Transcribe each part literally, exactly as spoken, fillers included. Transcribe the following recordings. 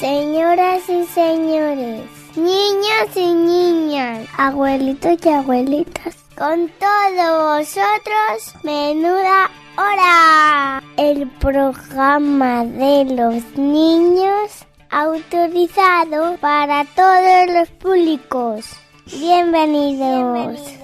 señoras y señores, niños y niñas, abuelitos y abuelitas, con todos vosotros, Menuda Hora, el programa de los niños autorizado para todos los públicos. Bienvenidos. Bienvenidos.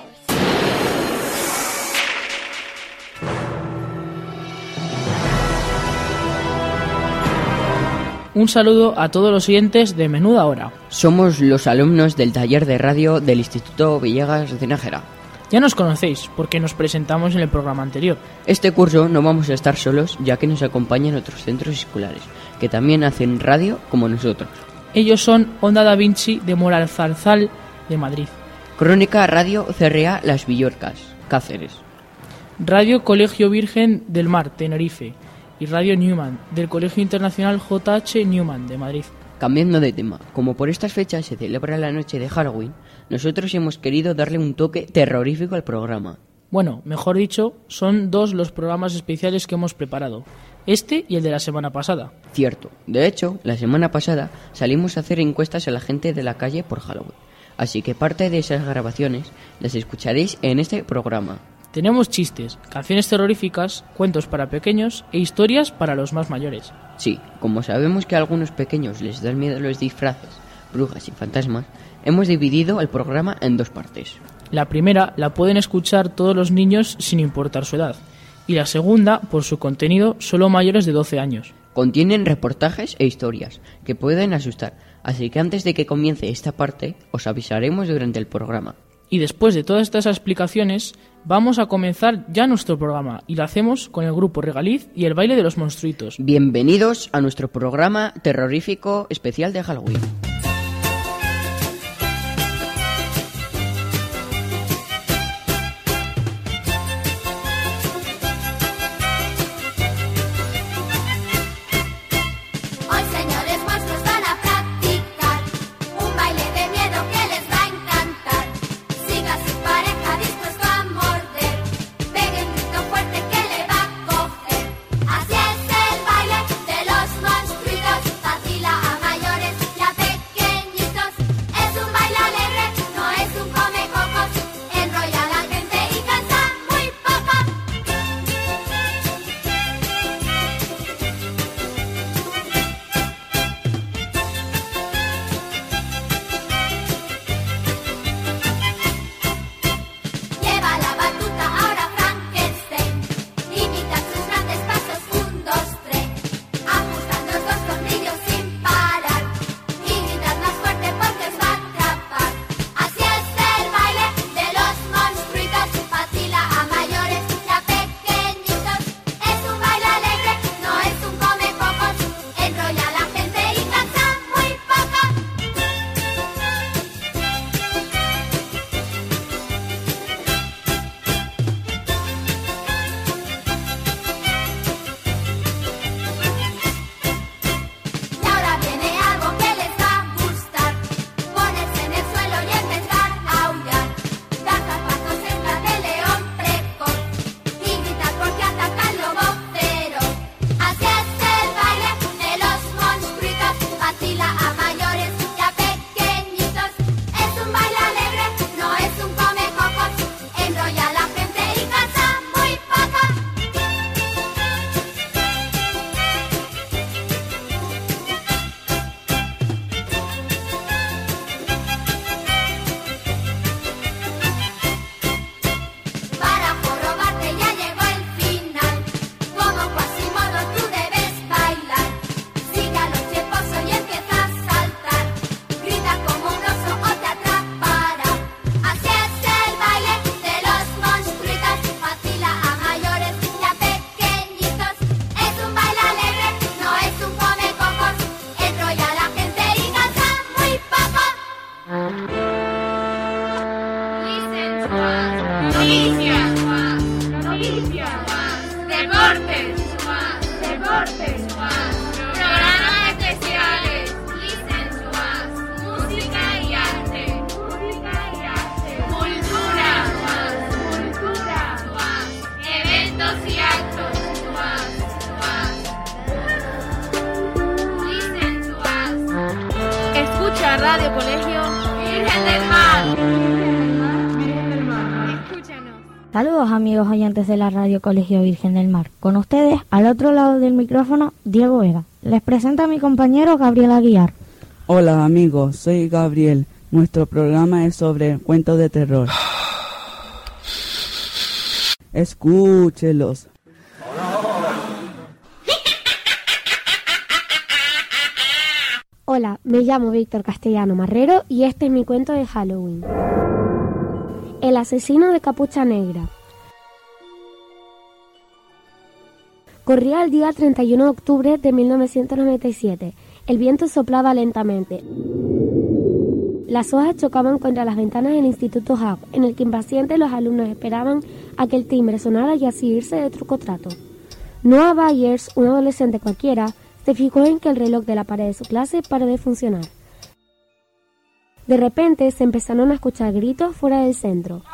Un saludo a todos los oyentes de Menuda Hora. Somos los alumnos del taller de radio del Instituto Villegas de Nájera. Ya nos conocéis, porque nos presentamos en el programa anterior. Este curso no vamos a estar solos, ya que nos acompañan otros centros escolares, que también hacen radio como nosotros. Ellos son Onda Da Vinci de Moralzarzal de Madrid. Crónica Radio C R A Las Villorcas, Cáceres. Radio Colegio Virgen del Mar, Tenerife. Y Radio Newman, del Colegio Internacional J H Newman, de Madrid. Cambiando de tema, como por estas fechas se celebra la noche de Halloween, nosotros hemos querido darle un toque terrorífico al programa. Bueno, mejor dicho, son dos los programas especiales que hemos preparado, este y el de la semana pasada. Cierto, de hecho, la semana pasada salimos a hacer encuestas a la gente de la calle por Halloween, así que parte de esas grabaciones las escucharéis en este programa. Tenemos chistes, canciones terroríficas, cuentos para pequeños e historias para los más mayores. Sí, como sabemos que a algunos pequeños les dan miedo los disfraces, brujas y fantasmas, hemos dividido el programa en dos partes. La primera la pueden escuchar todos los niños sin importar su edad, y la segunda, por su contenido, solo mayores de doce años. Contienen reportajes e historias que pueden asustar, así que antes de que comience esta parte, os avisaremos durante el programa. Y después de todas estas explicaciones, vamos a comenzar ya nuestro programa y lo hacemos con el grupo Regaliz y el baile de los monstruitos. Bienvenidos a nuestro programa terrorífico especial de Halloween. Saludos amigos oyentes de la Radio Colegio Virgen del Mar. Con ustedes, al otro lado del micrófono, Diego Vega. Les presento a mi compañero Gabriel Aguiar. Hola amigos, soy Gabriel. Nuestro programa es sobre cuentos de terror. Escúchelos. Hola, me llamo Víctor Castellano Marrero y este es mi cuento de Halloween. El asesino de capucha negra. Corría el día treinta y uno de octubre de mil novecientos noventa y siete. El viento soplaba lentamente. Las hojas chocaban contra las ventanas del Instituto Hub, en el que impacientes los alumnos esperaban a que el timbre sonara y así irse de truco-trato. Noah Byers, un adolescente cualquiera, se fijó en que el reloj de la pared de su clase paró de funcionar. De repente se empezaron a escuchar gritos fuera del centro.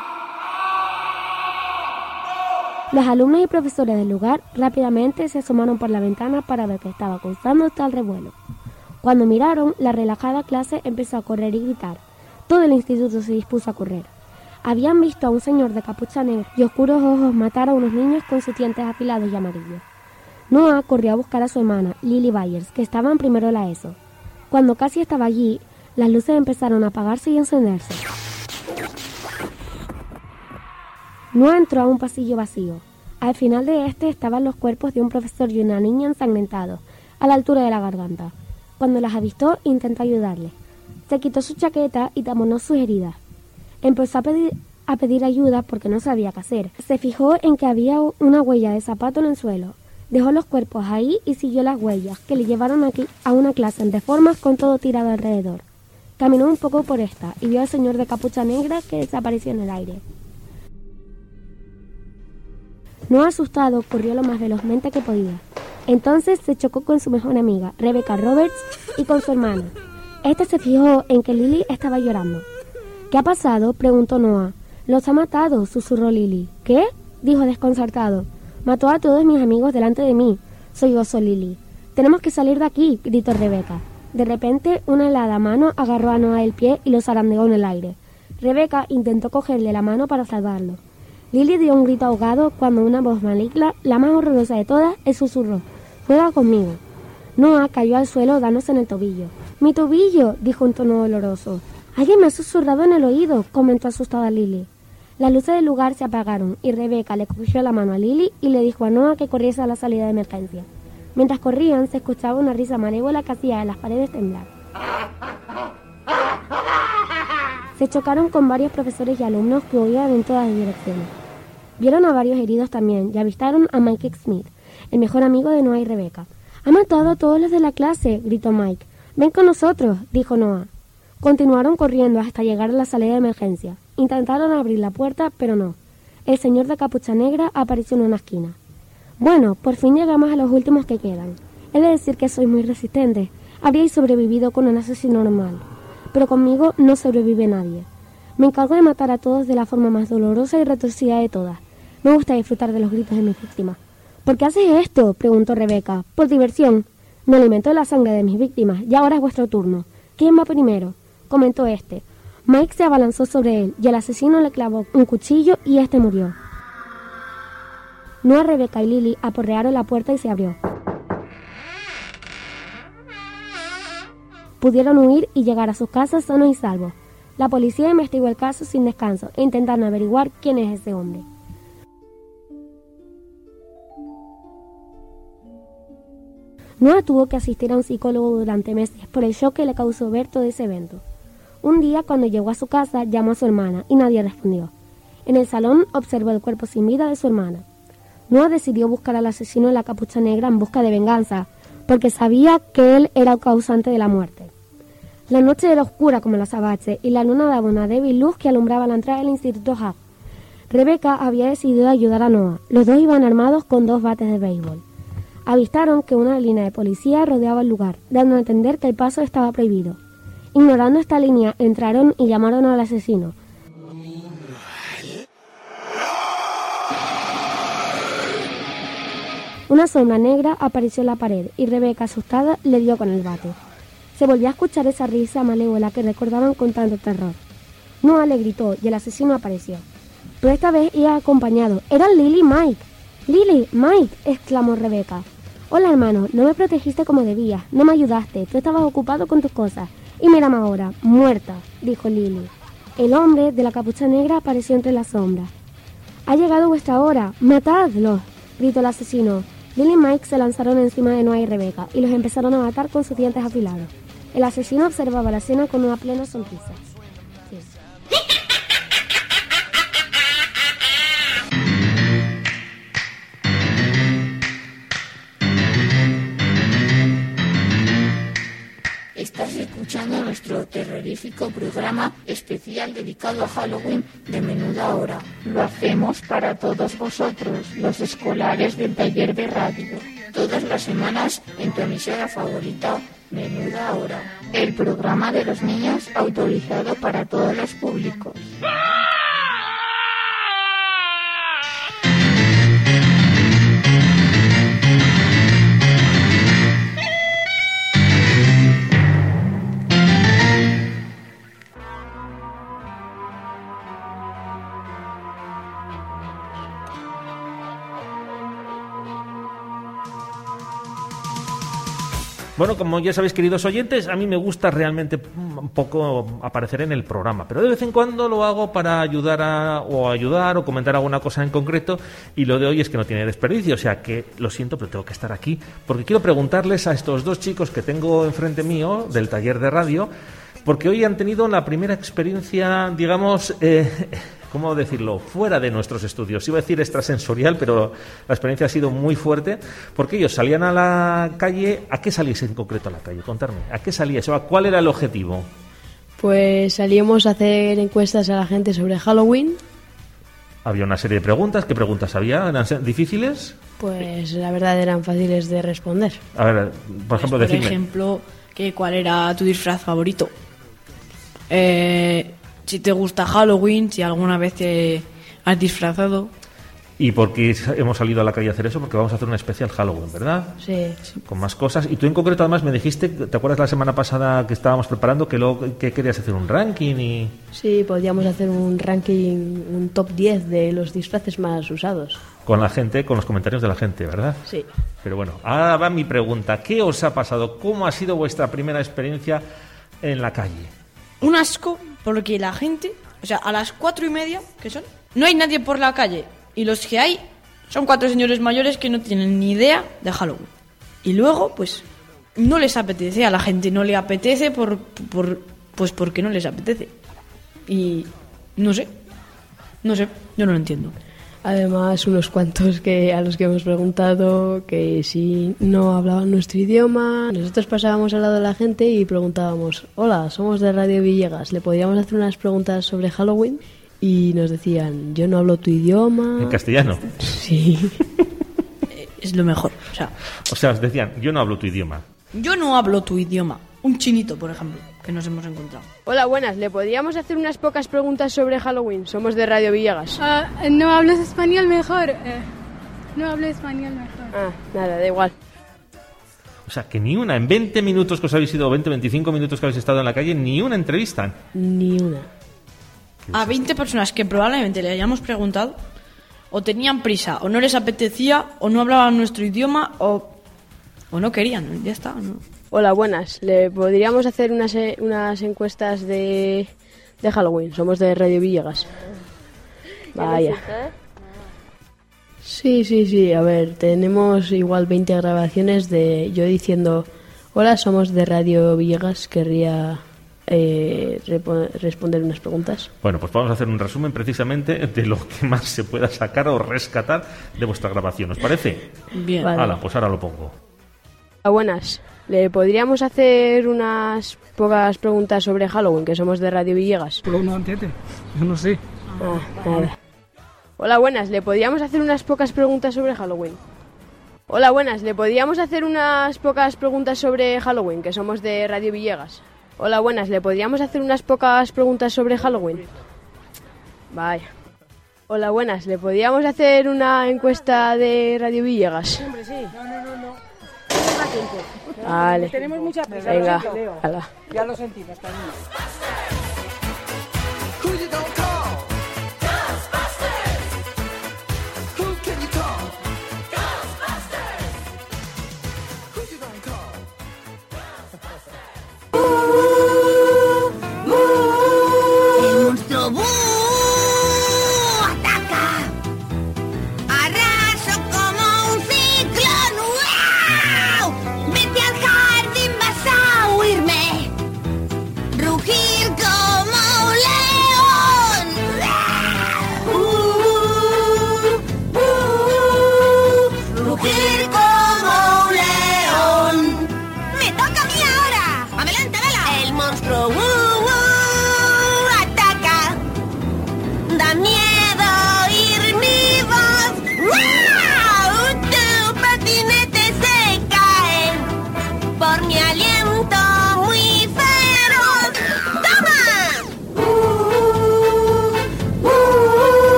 Los alumnos y profesores del lugar rápidamente se asomaron por la ventana para ver qué estaba causando tal revuelo. Cuando miraron, la relajada clase empezó a correr y gritar. Todo el instituto se dispuso a correr. Habían visto a un señor de capucha negra y oscuros ojos matar a unos niños con sus dientes afilados y amarillos. Noah corrió a buscar a su hermana, Lily Byers, que estaba en primero la ESO. Cuando casi estaba allí, las luces empezaron a apagarse y encenderse. Noah entró a un pasillo vacío. Al final de este estaban los cuerpos de un profesor y una niña ensangrentados, a la altura de la garganta. Cuando las avistó, intentó ayudarle. Se quitó su chaqueta y taponó sus heridas. Empezó a pedir, a pedir ayuda porque no sabía qué hacer. Se fijó en que había una huella de zapato en el suelo. Dejó los cuerpos ahí y siguió las huellas, que le llevaron aquí a una clase en reformas con todo tirado alrededor. Caminó un poco por esta y vio al señor de capucha negra que desapareció en el aire. No asustado, corrió lo más velozmente que podía. Entonces se chocó con su mejor amiga, Rebecca Roberts, y con su hermana. Este se fijó en que Lily estaba llorando. ¿Qué ha pasado?, preguntó Noah. «Los ha matado», susurró Lily. «¿Qué?», dijo desconcertado. «Mató a todos mis amigos delante de mí», sollozó Lily. «Tenemos que salir de aquí», gritó Rebecca. De repente, una helada mano agarró a Noah del pie y lo zarandeó en el aire. Rebecca intentó cogerle la mano para salvarlo. Lily dio un grito ahogado cuando una voz maligna, la más horrorosa de todas, le susurró: «Juega conmigo». Noah cayó al suelo dándose en el tobillo. «¡Mi tobillo!», dijo en tono doloroso. «Alguien me ha susurrado en el oído», comentó asustada Lily. Las luces del lugar se apagaron y Rebecca le cogió la mano a Lily y le dijo a Noah que corriese a la salida de emergencia. Mientras corrían, se escuchaba una risa malévola que hacía a las paredes temblar. Se chocaron con varios profesores y alumnos que huían en todas direcciones. Vieron a varios heridos también y avistaron a Mike Smith, el mejor amigo de Noah y Rebecca. «¡Ha matado a todos los de la clase!», gritó Mike. «Ven con nosotros», dijo Noah. Continuaron corriendo hasta llegar a la salida de emergencia. Intentaron abrir la puerta, pero no. El señor de capucha negra apareció en una esquina. «Bueno, por fin llegamos a los últimos que quedan. He de decir que soy muy resistente. Habríais sobrevivido con un asesino normal. Pero conmigo no sobrevive nadie. Me encargo de matar a todos de la forma más dolorosa y retorcida de todas. Me gusta disfrutar de los gritos de mis víctimas». «¿Por qué haces esto?», preguntó Rebecca. «Por diversión. Me alimento de la sangre de mis víctimas y ahora es vuestro turno. ¿Quién va primero?», comentó este. Mike se abalanzó sobre él y el asesino le clavó un cuchillo y este murió. Noah, Rebecca y Lily aporrearon la puerta y se abrió. Pudieron huir y llegar a sus casas sanos y salvos. La policía investigó el caso sin descanso e intentaron averiguar quién es ese hombre. Noah tuvo que asistir a un psicólogo durante meses por el shock que le causó ver todo ese evento. Un día, cuando llegó a su casa, llamó a su hermana y nadie respondió. En el salón observó el cuerpo sin vida de su hermana. Noah decidió buscar al asesino de la capucha negra en busca de venganza, porque sabía que él era el causante de la muerte. La noche era oscura como la azabache y la luna daba una débil luz que alumbraba la entrada del Instituto Hub. Rebecca había decidido ayudar a Noah. Los dos iban armados con dos bates de béisbol. Avistaron que una línea de policía rodeaba el lugar, dando a entender que el paso estaba prohibido. Ignorando esta línea, entraron y llamaron al asesino. Una sombra negra apareció en la pared y Rebecca, asustada, le dio con el bate. Se volvió a escuchar esa risa malévola que recordaban con tanto terror. Noah le gritó y el asesino apareció. pero esta vez iba acompañado. Eran Lily y Mike. ¡Lily! ¡Mike!, exclamó Rebeca. Hola, hermano, no me protegiste como debías, no me ayudaste, tú estabas ocupado con tus cosas. Y mírame ahora, muerta, dijo Lily. El hombre de la capucha negra apareció entre las sombras. Ha llegado vuestra hora, ¡matadlos!, gritó el asesino. Lily y Mike se lanzaron encima de Noah y Rebeca y los empezaron a matar con sus dientes afilados. El asesino observaba la escena con una plena sonrisa. Sí. Estás escuchando nuestro terrorífico programa especial dedicado a Halloween de Menuda Hora. Lo hacemos para todos vosotros, los escolares del taller de radio. Todas las semanas en tu emisora favorita, Menuda Hora. El programa de los niños autorizado para todos los públicos. Bueno, como ya sabéis, queridos oyentes, a mí me gusta realmente un poco aparecer en el programa, pero de vez en cuando lo hago para ayudar a, o ayudar o comentar alguna cosa en concreto, y lo de hoy es que no tiene desperdicio, o sea que lo siento, pero tengo que estar aquí, porque quiero preguntarles a estos dos chicos que tengo enfrente mío del taller de radio, porque hoy han tenido la primera experiencia, digamos, eh, ¿cómo decirlo?, fuera de nuestros estudios. Iba a decir extrasensorial, pero la experiencia ha sido muy fuerte, porque ellos salían a la calle. ¿A qué salís en concreto a la calle? Contarme, ¿a qué salíais? O ¿cuál era el objetivo? Pues salíamos a hacer encuestas a la gente sobre Halloween. Había una serie de preguntas. ¿Qué preguntas había? ¿Eran difíciles? Pues la verdad eran fáciles de responder. A ver, por ejemplo, pues, decidme. Por ejemplo, que ¿cuál era tu disfraz favorito? Eh... Si te gusta Halloween, si alguna vez te has disfrazado. ¿Y por qué hemos salido a la calle a hacer eso? Porque vamos a hacer un especial Halloween, ¿verdad? Sí. Con más cosas. Y tú en concreto además me dijiste, ¿te acuerdas la semana pasada que estábamos preparando que, lo, que querías hacer un ranking? Y Sí, podríamos hacer un ranking, un top diez de los disfraces más usados. Con la gente, con los comentarios de la gente, ¿verdad? Sí. Pero bueno, ahora va mi pregunta. ¿Qué os ha pasado? ¿Cómo ha sido vuestra primera experiencia en la calle? Un asco, porque la gente, o sea, a las cuatro y media, ¿qué son? No hay nadie por la calle. Y los que hay son cuatro señores mayores que no tienen ni idea de Halloween. Y luego, pues, no les apetece. A la gente no le apetece por, por pues porque no les apetece. Y no sé, no sé, yo no lo entiendo. Además, unos cuantos que a los que hemos preguntado que si no hablaban nuestro idioma, nosotros pasábamos al lado de la gente y preguntábamos: hola, somos de Radio Villegas, ¿le podríamos hacer unas preguntas sobre Halloween? Y nos decían: yo no hablo tu idioma. ¿En castellano? Sí. Es lo mejor, o sea... O sea, os decían: yo no hablo tu idioma. Yo no hablo tu idioma. Un chinito, por ejemplo, que nos hemos encontrado. Hola, buenas. ¿Le podríamos hacer unas pocas preguntas sobre Halloween? Somos de Radio Villegas. Uh, no hablas español mejor. Eh, no hablo español mejor. Ah, nada, da igual. O sea, que ni una, en veinte minutos que os habéis ido, veinte, veinticinco minutos que habéis estado en la calle, ni una entrevista. Ni una. A veinte personas que probablemente le hayamos preguntado, o tenían prisa, o no les apetecía, o no hablaban nuestro idioma, o, o no querían, ya está, ¿no? Hola, buenas. ¿Le podríamos hacer unas, unas encuestas de, de Halloween? Somos de Radio Villegas. Vaya. Sí, sí, sí. A ver, tenemos igual veinte grabaciones de yo diciendo: hola, somos de Radio Villegas, querría eh, rep- responder unas preguntas. Bueno, pues vamos a hacer un resumen precisamente de lo que más se pueda sacar o rescatar de vuestra grabación. ¿Os parece? Bien. Vale. Hala, pues ahora lo pongo. Hola, buenas. ¿Le podríamos hacer unas pocas preguntas sobre Halloween, que somos de Radio Villegas? Pero no entiende. Yo no sé. Ah, nada. Hola, buenas. ¿Le podríamos hacer unas pocas preguntas sobre Halloween? Hola, buenas. ¿Le podríamos hacer unas pocas preguntas sobre Halloween, que somos de Radio Villegas? Hola, buenas. ¿Le podríamos hacer unas pocas preguntas sobre Halloween? Vaya. Hola, buenas. ¿Le podríamos hacer una encuesta de Radio Villegas? Hombre, sí. No, no, no, no. Vale. Tenemos mucha prisa. Venga, hala. Ya lo sentimos también.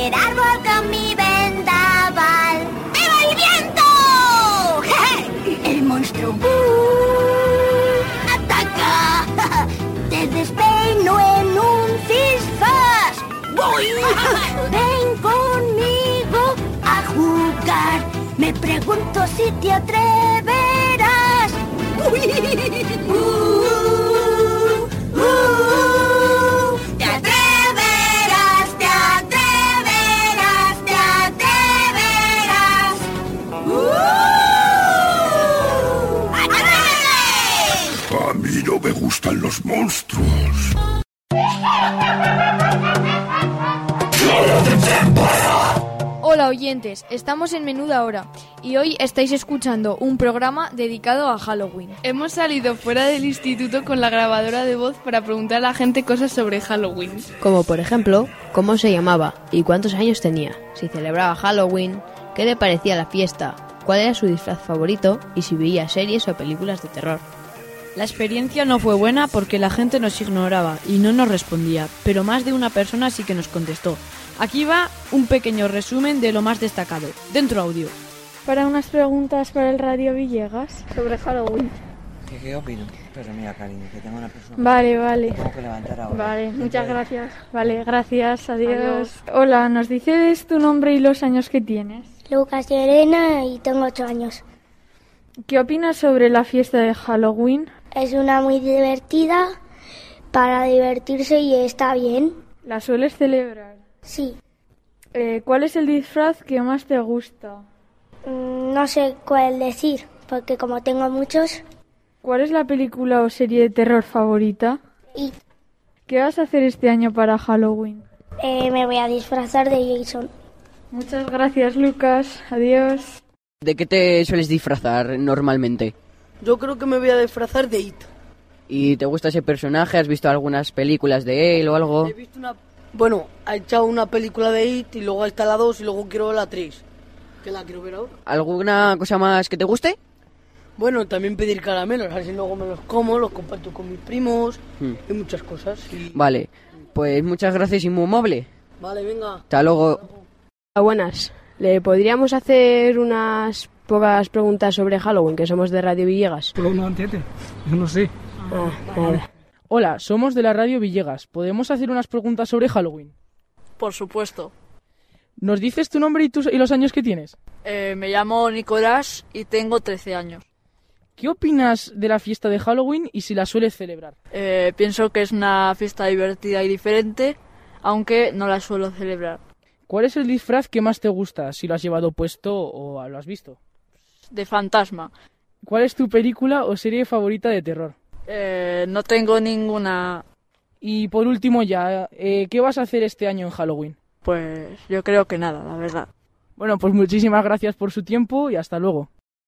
cualquier árbol con mi vendaval. ¡Viva el viento! El monstruo ¡uh! ¡Ataca! Te despeino en un cisfas. ¡Voy! Ven conmigo a jugar. Me pregunto si te atreverás. ¡Uy! ¡Uh! ¡Uh! ¡Te atreverás! ¡Te atreverás! ¡Te atreverás! ¡Uh! ¡Atrévete! A mí no me gustan los monstruos. Hola oyentes, estamos en Menuda Hora y hoy estáis escuchando un programa dedicado a Halloween. Hemos salido fuera del instituto con la grabadora de voz para preguntar a la gente cosas sobre Halloween. Como por ejemplo, cómo se llamaba y cuántos años tenía, si celebraba Halloween, qué le parecía la fiesta, cuál era su disfraz favorito y si veía series o películas de terror. La experiencia no fue buena porque la gente nos ignoraba y no nos respondía, pero más de una persona sí que nos contestó. Aquí va un pequeño resumen de lo más destacado. Dentro audio. Para unas preguntas para el Radio Villegas sobre Halloween. ¿Qué, qué opino? Pero mira, cariño, que tengo una persona... Vale, vale. Tengo que levantar ahora. Vale, muchas gracias. Vale, gracias, adiós. adiós. Hola, ¿nos dices tu nombre y los años que tienes? Lucas Llerena y tengo ocho años. ¿Qué opinas sobre la fiesta de Halloween? Es una muy divertida para divertirse y está bien. ¿La sueles celebrar? Sí. Eh, ¿Cuál es el disfraz que más te gusta? Mm, no sé cuál decir, porque como tengo muchos... ¿Cuál es la película o serie de terror favorita? It. ¿Qué vas a hacer este año para Halloween? Eh, me voy a disfrazar de Jason. Muchas gracias, Lucas. Adiós. ¿De qué te sueles disfrazar normalmente? Yo creo que me voy a disfrazar de It. ¿Y te gusta ese personaje? ¿Has visto algunas películas de él o algo? He visto una... Bueno, ha echado una película de It y luego está la dos y luego quiero ver la tres. Que la quiero ver ahora. ¿Alguna cosa más que te guste? Bueno, también pedir caramelos, así luego me los como, los comparto con mis primos hmm. y muchas cosas. Y... Vale, pues muchas gracias y muy amable. Vale, venga. Hasta luego. Hola, buenas. ¿Le podríamos hacer unas pocas preguntas sobre Halloween, que somos de Radio Villegas? Pero no entiende, yo no sé. Ah, nada. Hola, somos de la Radio Villegas. ¿Podemos hacer unas preguntas sobre Halloween? Por supuesto. ¿Nos dices tu nombre y, tus, y los años que tienes? Eh, me llamo Nicolás y tengo trece años. ¿Qué opinas de la fiesta de Halloween y si la sueles celebrar? Eh, pienso que es una fiesta divertida y diferente, aunque no la suelo celebrar. ¿Cuál es el disfraz que más te gusta, si lo has llevado puesto o lo has visto? De fantasma. ¿Cuál es tu película o serie favorita de terror? Eh, no tengo ninguna. Y por último ya, eh, ¿qué vas a hacer este año en Halloween? Pues yo creo que nada, la verdad. Bueno, pues muchísimas gracias por su tiempo y hasta luego.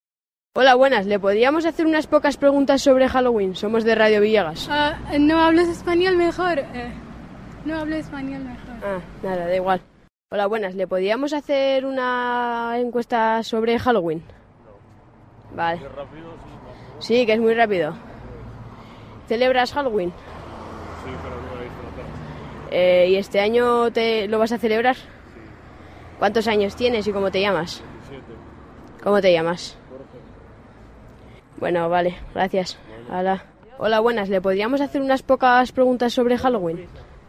Hola, buenas. ¿Le podríamos hacer unas pocas preguntas sobre Halloween? Somos de Radio Villegas. Uh, ¿No hablas español mejor? Eh, no hablo español mejor. Ah, nada, da igual. Hola, buenas. ¿Le podríamos hacer una encuesta sobre Halloween? No. Vale. ¿Es rápido? Sí, sí, que es muy rápido. ¿Celebras Halloween? Sí, pero no lo he disfrutado. Eh, ¿Y este año te lo vas a celebrar? Sí. ¿Cuántos años tienes y cómo te llamas? diecisiete. ¿Cómo te llamas? Jorge. Bueno, vale, gracias. Hola. Hola, buenas. ¿Le podríamos hacer unas pocas preguntas sobre Halloween?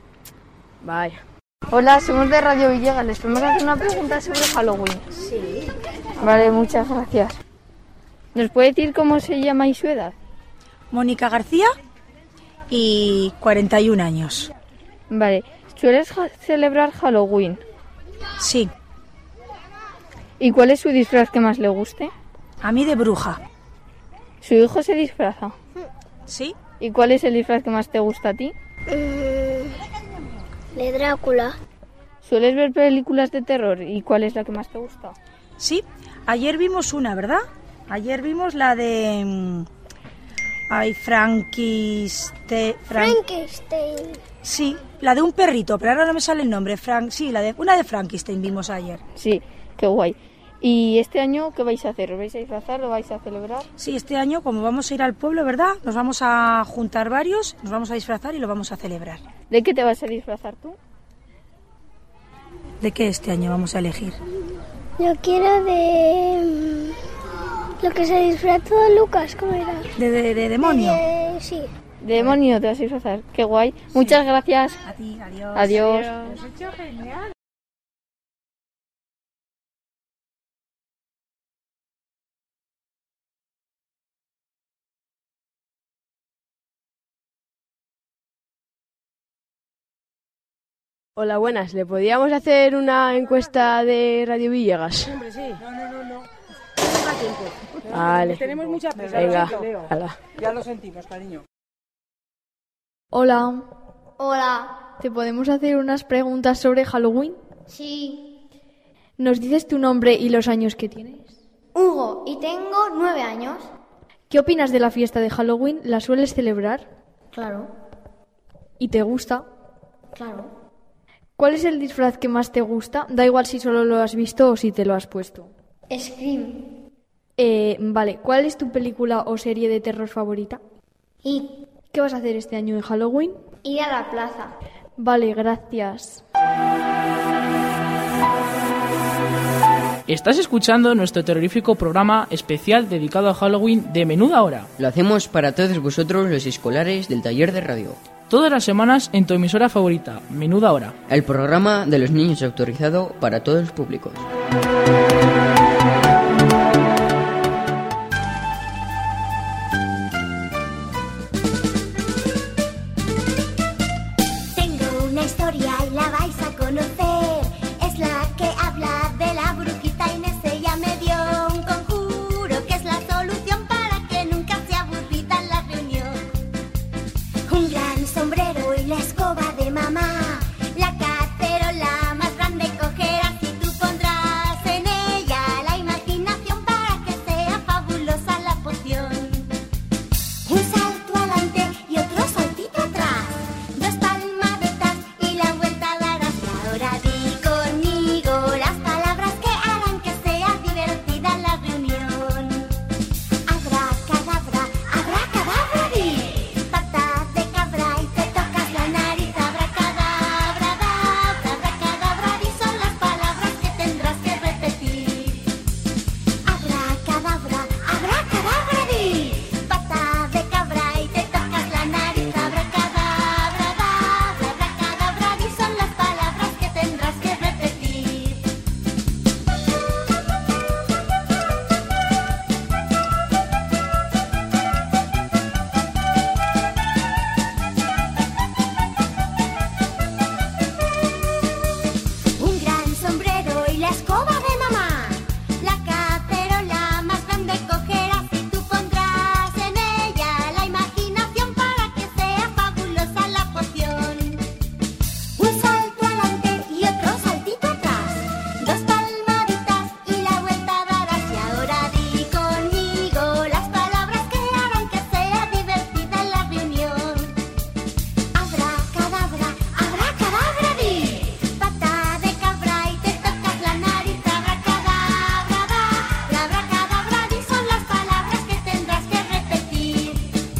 Vaya. Hola, somos de Radio Villegas. ¿Les podemos hacer una pregunta sobre Halloween? Sí. Vale, muchas gracias. ¿Nos puede decir cómo se llama y su edad? Mónica García y cuarenta y un años. Vale. ¿Sueles ja- celebrar Halloween? Sí. ¿Y cuál es su disfraz que más le guste? A mí de bruja. ¿Su hijo se disfraza? Sí. ¿Y cuál es el disfraz que más te gusta a ti? Mm, de Drácula. ¿Sueles ver películas de terror y cuál es la que más te gusta? Sí. Ayer vimos una, ¿verdad? Ayer vimos la de... Ay, Frankenstein. Frank... Frankenstein. Sí, la de un perrito, pero ahora no me sale el nombre. Frank, sí, la de una de Frankenstein vimos ayer. Sí, qué guay. ¿Y este año qué vais a hacer? ¿Os vais a disfrazar? ¿Lo vais a celebrar? Sí, este año, como vamos a ir al pueblo, ¿verdad? Nos vamos a juntar varios, nos vamos a disfrazar y lo vamos a celebrar. ¿De qué te vas a disfrazar tú? ¿De qué este año vamos a elegir? Yo quiero de... mm, lo que se disfrazó Lucas, ¿cómo era? ¿De, de, de demonio? De- sí. De demonio te vas a disfrazar. Qué guay. Muchas gracias. A ti, adiós. Adiós. Lo has hecho genial. Hola, buenas. ¿Le podíamos hacer una encuesta de Radio Villegas? Hombre, sí. No, no, no, no. Vale. Tenemos mucha prisa. Venga. lo siento. Hala. Ya lo sentimos, cariño. Hola. Hola. ¿Te podemos hacer unas preguntas sobre Halloween? Sí. ¿Nos dices tu nombre y los años que tienes? Hugo, y tengo nueve años. ¿Qué opinas de la fiesta de Halloween? ¿La sueles celebrar? Claro, ¿Y te gusta? claro. ¿Cuál es el disfraz que más te gusta? Da igual si solo lo has visto o si te lo has puesto. Scream. Eh, vale, ¿cuál es tu película o serie de terror favorita? Y ¿Qué vas a hacer este año en Halloween? ir a la plaza. Vale, gracias. Estás escuchando nuestro terrorífico programa especial dedicado a Halloween de Menuda Hora. Lo hacemos para todos vosotros los escolares del taller de radio. Todas las semanas en tu emisora favorita, Menuda Hora. El programa de los niños autorizado para todos los públicos. Tengo una historia y la vais a conocer. Es la que habla de la brujita Inés. Ella me dio un conjuro que es la solución para que nunca sea aburrida en la reunión. Un gran sombrero y la escoba de mamá. La cacerola más grande cogerás y tú pondrás en ella la imaginación para que sea fabulosa la poción. Un salto adelante y otro saltito atrás. Dos palmaditas y la vuelta darás. Y ahora di conmigo las palabras que harán que sea divertida la reunión. Abracadabra, abracadabra, di. Pata de cabra y te tocas la nariz. Abracadabra, dabra, abracadabra, di. Son las palabras que tendrás que repetir. Abracadabra, abracadabra, di. Pata de cabra y te tocas la nariz. Abracadabra, dabra, abracadabra, di. Son las palabras que tendrás que repetir. Un gran sombrero y la escoba de mamá. La cacerola más grande cogerás y tú pondrás en ella la imaginación para que sea fabulosa la poción. Un salto adelante y otro saltito atrás. Dos palmaditas y la vuelta darás. Y ahora di conmigo las palabras que harán que sea divertida la reunión. Abracadabra, abracadabra, di. Pata de cabra y te tocas la nariz. Abracadabra, dabra, abracadabra, di. Son las palabras que tendrás que repetir.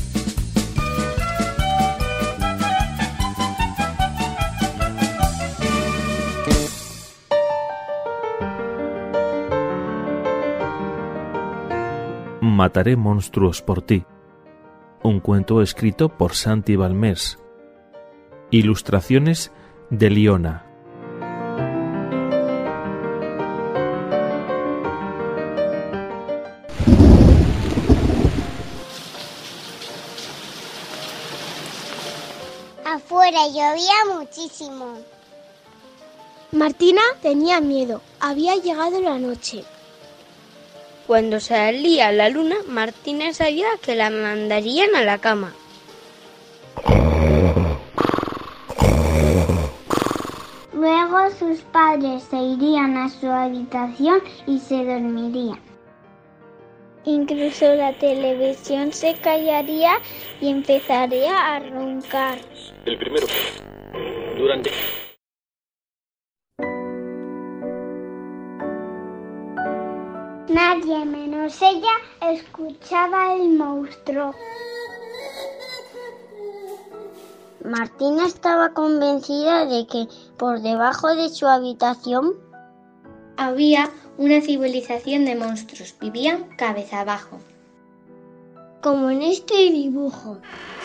Mataré monstruos por ti. Un cuento escrito por Santi Balmés. Ilustraciones de Liona. Afuera llovía muchísimo. Martina tenía miedo. Había llegado la noche. Cuando salía la luna, Martina sabía que la mandarían a la cama. Luego sus padres se irían a su habitación y se dormirían. Incluso la televisión se callaría y empezaría a roncar. El primero. Durante. Nadie menos ella escuchaba el monstruo. Martina estaba convencida de que por debajo de su habitación había una civilización de monstruos. Vivían cabeza abajo. Como en este dibujo.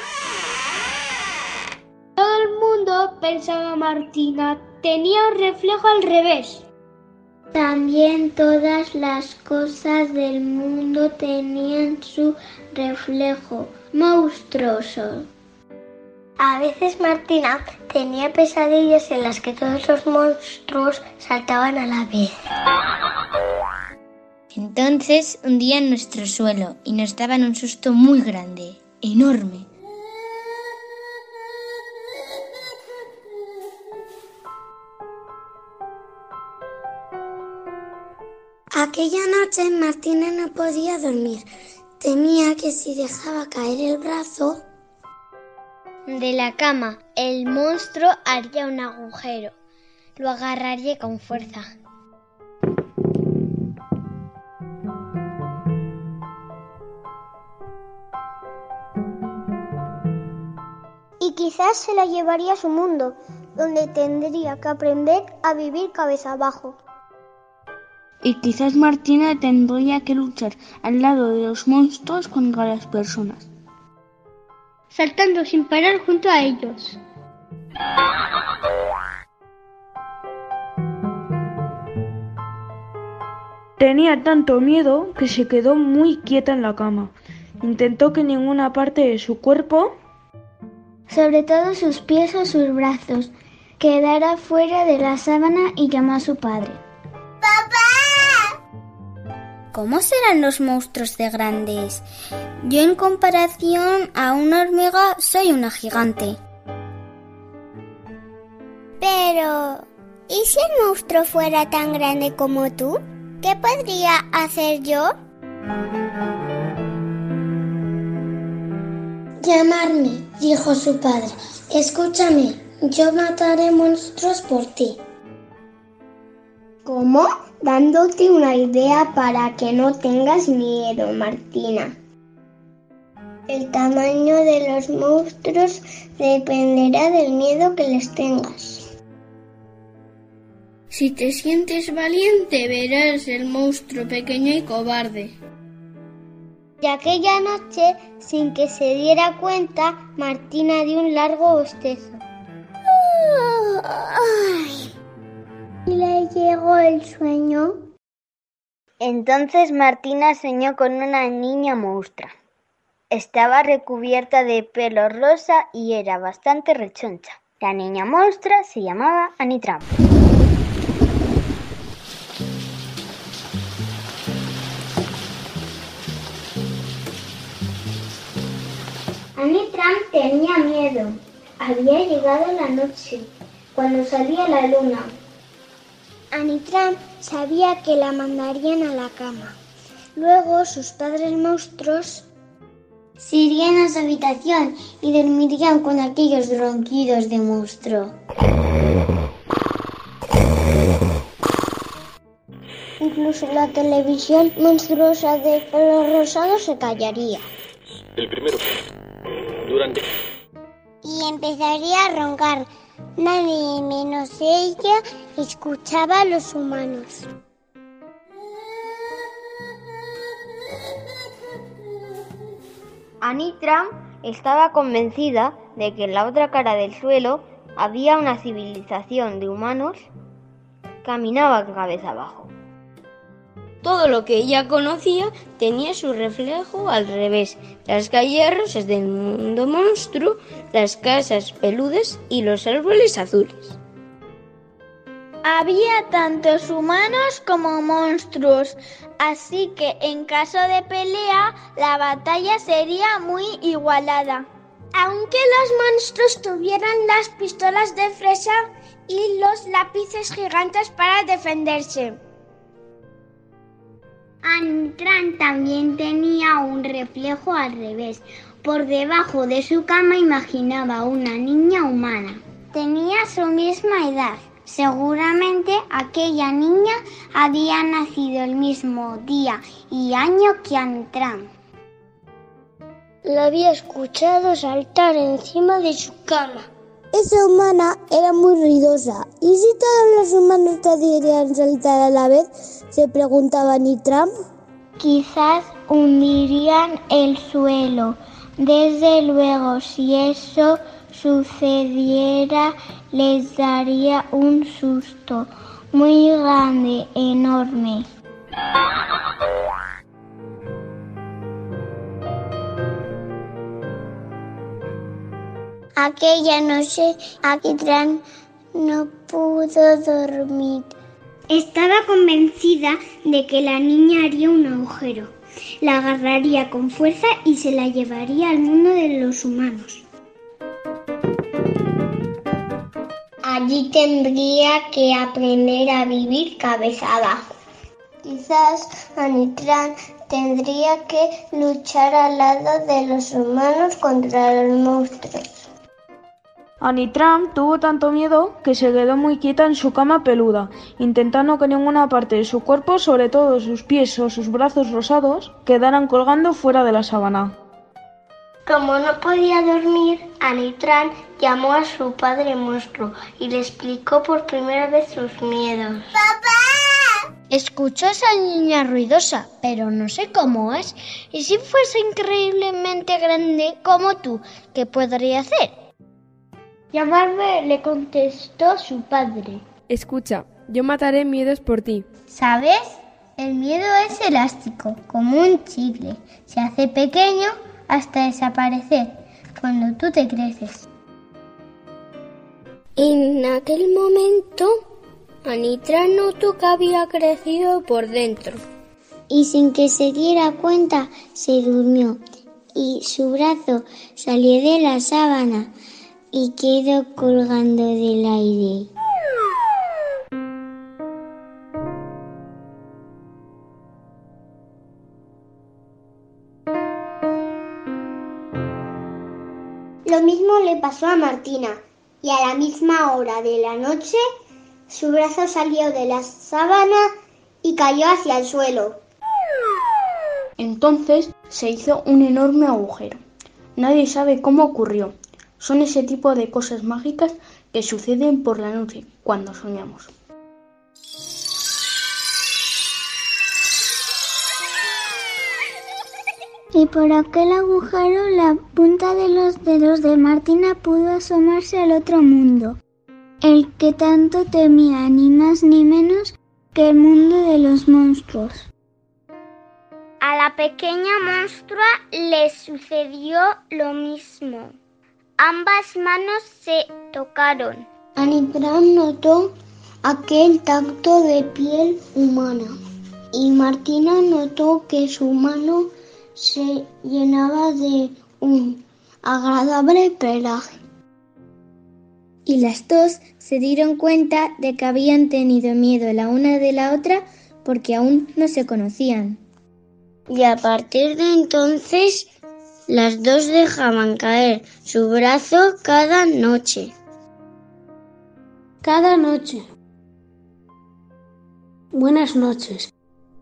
Todo el mundo, pensaba Martina, tenía un reflejo al revés. También todas las cosas del mundo tenían su reflejo monstruoso. A veces Martina tenía pesadillas en las que todos los monstruos saltaban a la vez. Entonces, un día en nuestro suelo y nos daban un susto muy grande, enorme. Aquella noche Martina no podía dormir. Temía que si dejaba caer el brazo de la cama, el monstruo haría un agujero. Lo agarraría con fuerza. Y quizás se la llevaría a su mundo, donde tendría que aprender a vivir cabeza abajo. Y quizás Martina tendría que luchar al lado de los monstruos contra las personas, saltando sin parar junto a ellos. Tenía tanto miedo que se quedó muy quieta en la cama. Intentó que ninguna parte de su cuerpo, sobre todo sus pies o sus brazos, quedara fuera de la sábana y llamó a su padre. ¡Papá! ¿Cómo serán los monstruos de grandes? Yo en comparación a una hormiga soy una gigante. Pero, ¿y si el monstruo fuera tan grande como tú? ¿Qué podría hacer yo? Llamarme, dijo su padre. Escúchame, yo mataré monstruos por ti. ¿Cómo? Dándote una idea para que no tengas miedo, Martina. El tamaño de los monstruos dependerá del miedo que les tengas. Si te sientes valiente, verás el monstruo pequeño y cobarde. Y aquella noche, sin que se diera cuenta, Martina dio un largo bostezo. Ay. ¿Y le llegó el sueño? Entonces Martina soñó con una niña monstrua. Estaba recubierta de pelo rosa y era bastante rechoncha. La niña monstrua se llamaba Anitram. Anitram tenía miedo. Había llegado la noche, cuando salía la luna. Anitram sabía que la mandarían a la cama. Luego sus padres monstruos se irían a su habitación y dormirían con aquellos ronquidos de monstruo. Incluso la televisión monstruosa de pelo rosado se callaría. El primero. Durante. Y empezaría a roncar. Nadie menos ella escuchaba a los humanos. Anitram estaba convencida de que en la otra cara del suelo había una civilización de humanos que caminaba cabeza abajo. Todo lo que ella conocía tenía su reflejo al revés. Las calles rosas del mundo monstruo, las casas peludas y los árboles azules. Había tantos humanos como monstruos, así que en caso de pelea, la batalla sería muy igualada. Aunque los monstruos tuvieran las pistolas de fresa y los lápices gigantes para defenderse. Anitram también tenía un reflejo al revés. Por debajo de su cama imaginaba una niña humana. Tenía su misma edad. Seguramente aquella niña había nacido el mismo día y año que Anitram. La había escuchado saltar encima de su cama. Esa humana era muy ruidosa. ¿Y si todos los humanos podrían saltar a la vez?, se preguntaba Anitram. Quizás hundirían el suelo. Desde luego, si eso sucediera, les daría un susto muy grande, enorme. Aquella noche, Anitram no pudo dormir. Estaba convencida de que la niña haría un agujero, la agarraría con fuerza y se la llevaría al mundo de los humanos. Allí tendría que aprender a vivir cabeza abajo. Quizás Anitram tendría que luchar al lado de los humanos contra los monstruos. Anitram tuvo tanto miedo que se quedó muy quieta en su cama peluda, intentando que ninguna parte de su cuerpo, sobre todo sus pies o sus brazos rosados, quedaran colgando fuera de la sábana. Como no podía dormir, Anitram llamó a su padre monstruo y le explicó por primera vez sus miedos. ¡Papá! Escucho a esa niña ruidosa, pero no sé cómo es. ¿Y si fuese increíblemente grande como tú, qué podría hacer? Llamarme, le contestó su padre. Escucha, yo mataré miedos por ti. ¿Sabes? El miedo es elástico, como un chicle. Se hace pequeño hasta desaparecer cuando tú te creces. En aquel momento, Anitram notó que había crecido por dentro. Y sin que se diera cuenta, se durmió y su brazo salió de la sábana y quedó colgando del aire. Lo mismo le pasó a Martina, y a la misma hora de la noche, su brazo salió de la sábana y cayó hacia el suelo. Entonces se hizo un enorme agujero. Nadie sabe cómo ocurrió. Son ese tipo de cosas mágicas que suceden por la noche cuando soñamos. Y por aquel agujero la punta de los dedos de Martina pudo asomarse al otro mundo, el que tanto temía, ni más ni menos que el mundo de los monstruos. A la pequeña monstrua le sucedió lo mismo. Ambas manos se tocaron. Anitram notó aquel tacto de piel humana y Martina notó que su mano se llenaba de un agradable pelaje. Y las dos se dieron cuenta de que habían tenido miedo la una de la otra porque aún no se conocían. Y a partir de entonces, las dos dejaban caer su brazo cada noche. Cada noche. Buenas noches.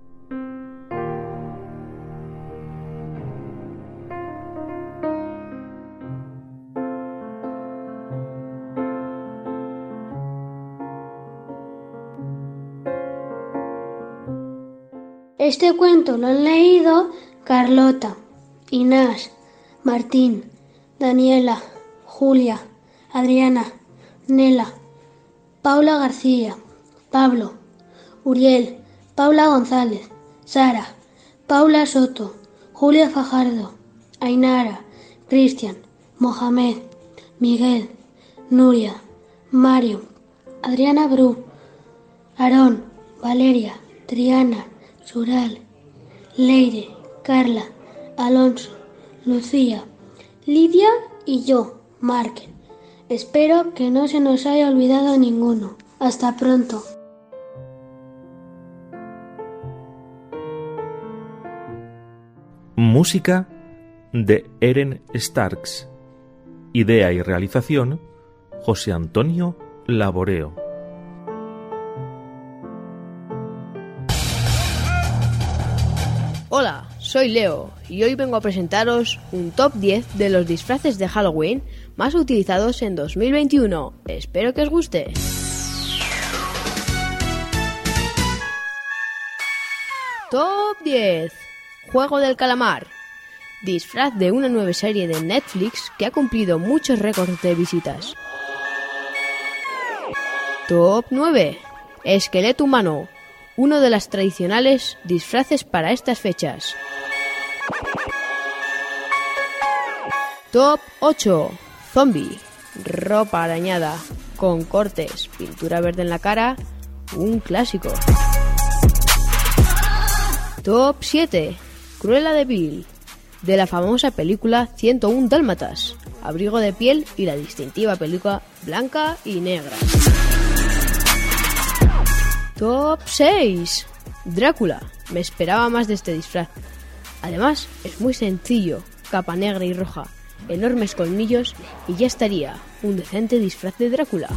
Este cuento lo han leído Carlota, Inés, Martín, Daniela, Julia, Adriana, Nela, Paula García, Pablo, Uriel, Paula González, Sara, Paula Soto, Julia Fajardo, Ainara, Cristian, Mohamed, Miguel, Nuria, Mario, Adriana Bru, Aarón, Valeria, Triana, Sural, Leire, Carla, Alonso, Lucía, Lidia y yo, Mark. Espero que no se nos haya olvidado ninguno. Hasta pronto. Música de Eren Starks. Idea y realización José Antonio Laboreo. Hola, soy Leo y hoy vengo a presentaros un top diez de los disfraces de Halloween más utilizados en dos mil veintiuno. Espero que os guste. Top diez. Juego del calamar. Disfraz de una nueva serie de Netflix que ha cumplido muchos récords de visitas. Top nueve. Esqueleto humano. Uno de los tradicionales disfraces para estas fechas. Top ocho. Zombie. Ropa arañada, con cortes, pintura verde en la cara, un clásico. Top siete. Cruella de Vil, de la famosa película ciento uno Dálmatas, abrigo de piel y la distintiva peluca blanca y negra. Top seis. Drácula, me esperaba más de este disfraz. Además, es muy sencillo, capa negra y roja, enormes colmillos y ya estaría un decente disfraz de Drácula.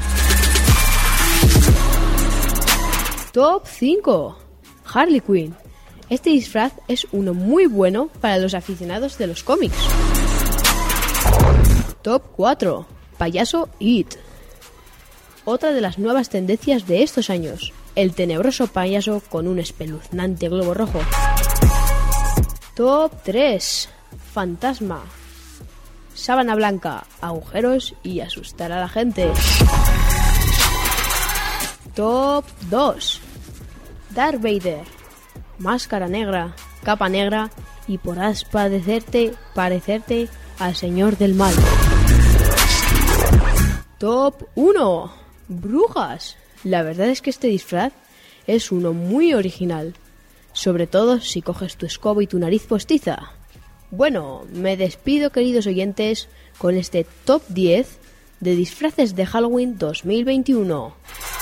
Top cinco. Harley Quinn. Este disfraz es uno muy bueno para los aficionados de los cómics. Top cuatro. Payaso It. Otra de las nuevas tendencias de estos años, el tenebroso payaso con un espeluznante globo rojo. Top tres. Fantasma. Sábana blanca, agujeros y asustar a la gente. Top dos. Darth Vader. Máscara negra, capa negra y podrás parecerte, parecerte al señor del mal. Top uno. Brujas. La verdad es que este disfraz es uno muy original, sobre todo si coges tu escoba y tu nariz postiza. Bueno, me despido, queridos oyentes, con este top diez de disfraces de Halloween dos mil veintiuno.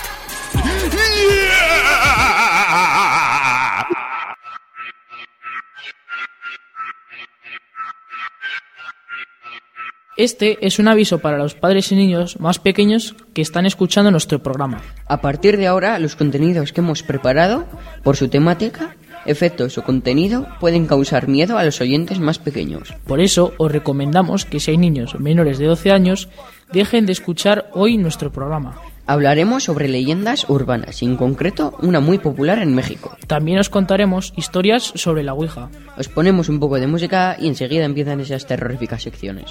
Este es un aviso para los padres y niños más pequeños que están escuchando nuestro programa. A partir de ahora, los contenidos que hemos preparado, por su temática, efectos o contenido, pueden causar miedo a los oyentes más pequeños. Por eso, os recomendamos que si hay niños menores de doce años, dejen de escuchar hoy nuestro programa. Hablaremos sobre leyendas urbanas, y en concreto una muy popular en México. También os contaremos historias sobre la Ouija. Os ponemos un poco de música y enseguida empiezan esas terroríficas secciones.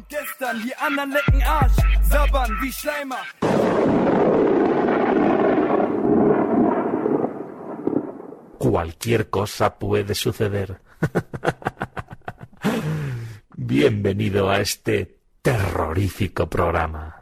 Cualquier cosa puede suceder. Bienvenido a este terrorífico programa.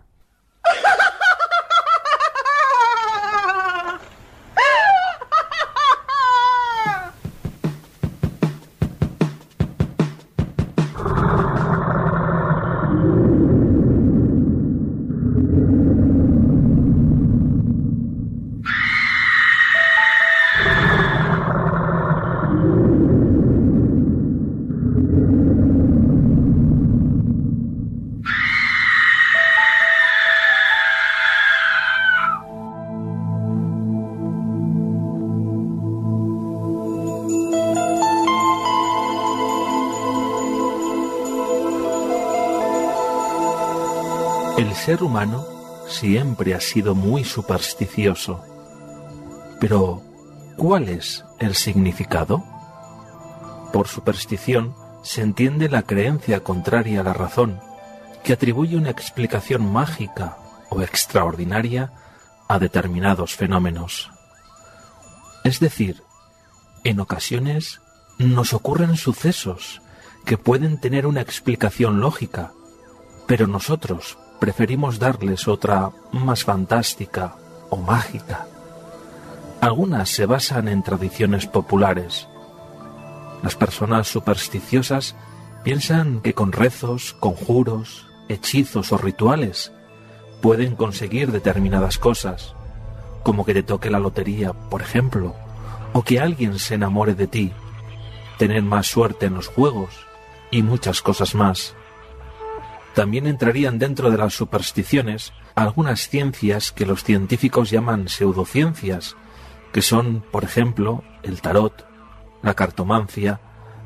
El ser humano siempre ha sido muy supersticioso. Pero, ¿cuál es el significado? Por superstición se entiende la creencia contraria a la razón, que atribuye una explicación mágica o extraordinaria a determinados fenómenos. Es decir, en ocasiones nos ocurren sucesos que pueden tener una explicación lógica, pero nosotros preferimos darles otra más fantástica o mágica. Algunas se basan en tradiciones populares. Las personas supersticiosas piensan que con rezos, conjuros, hechizos o rituales pueden conseguir determinadas cosas, como que te toque la lotería, por ejemplo, o que alguien se enamore de ti, tener más suerte en los juegos y muchas cosas más. También entrarían dentro de las supersticiones algunas ciencias que los científicos llaman pseudociencias, que son, por ejemplo, el tarot, la cartomancia,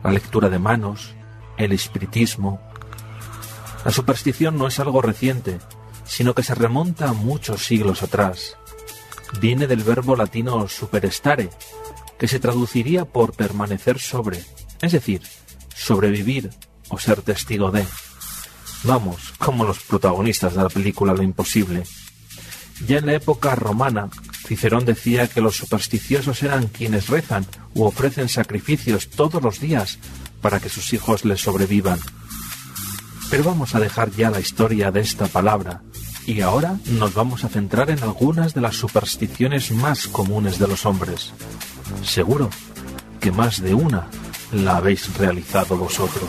la lectura de manos, el espiritismo. La superstición no es algo reciente, sino que se remonta a muchos siglos atrás. Viene del verbo latino superestare, que se traduciría por permanecer sobre, es decir, sobrevivir o ser testigo de. Vamos, como los protagonistas de la película Lo Imposible. Ya en la época romana, Cicerón decía que los supersticiosos eran quienes rezan u ofrecen sacrificios todos los días para que sus hijos les sobrevivan. Pero vamos a dejar ya la historia de esta palabra y ahora nos vamos a centrar en algunas de las supersticiones más comunes de los hombres. Seguro que más de una la habéis realizado vosotros.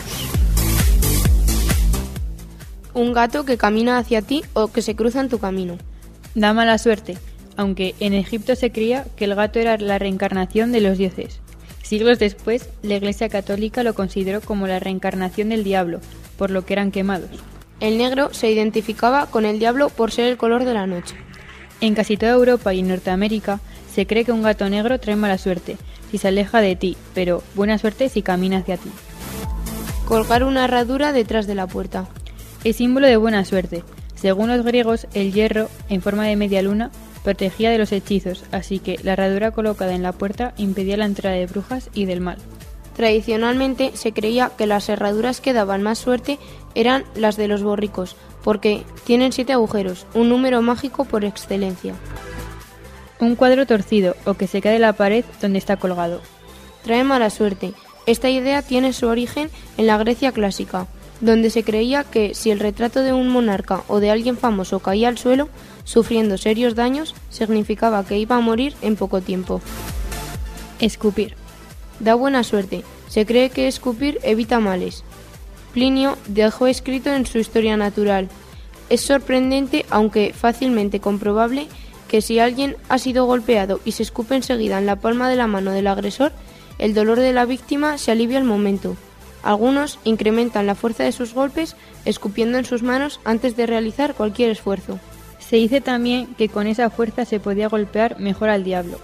Un gato que camina hacia ti o que se cruza en tu camino. Da mala suerte, aunque en Egipto se creía que el gato era la reencarnación de los dioses. Siglos después, la Iglesia Católica lo consideró como la reencarnación del diablo, por lo que eran quemados. El negro se identificaba con el diablo por ser el color de la noche. En casi toda Europa y Norteamérica se cree que un gato negro trae mala suerte si se aleja de ti, pero buena suerte si camina hacia ti. Colgar una herradura detrás de la puerta. Es símbolo de buena suerte. Según los griegos, el hierro, en forma de media luna, protegía de los hechizos, así que la herradura colocada en la puerta impedía la entrada de brujas y del mal. Tradicionalmente se creía que las herraduras que daban más suerte eran las de los borricos, porque tienen siete agujeros, un número mágico por excelencia. Un cuadro torcido o que se cae de la pared donde está colgado. Trae mala suerte. Esta idea tiene su origen en la Grecia clásica, donde se creía que si el retrato de un monarca o de alguien famoso caía al suelo, sufriendo serios daños, significaba que iba a morir en poco tiempo. Escupir. Da buena suerte. Se cree que escupir evita males. Plinio dejó escrito en su Historia Natural. Es sorprendente, aunque fácilmente comprobable, que si alguien ha sido golpeado y se escupe enseguida en la palma de la mano del agresor, el dolor de la víctima se alivia al momento. Algunos incrementan la fuerza de sus golpes escupiendo en sus manos antes de realizar cualquier esfuerzo. Se dice también que con esa fuerza se podía golpear mejor al diablo.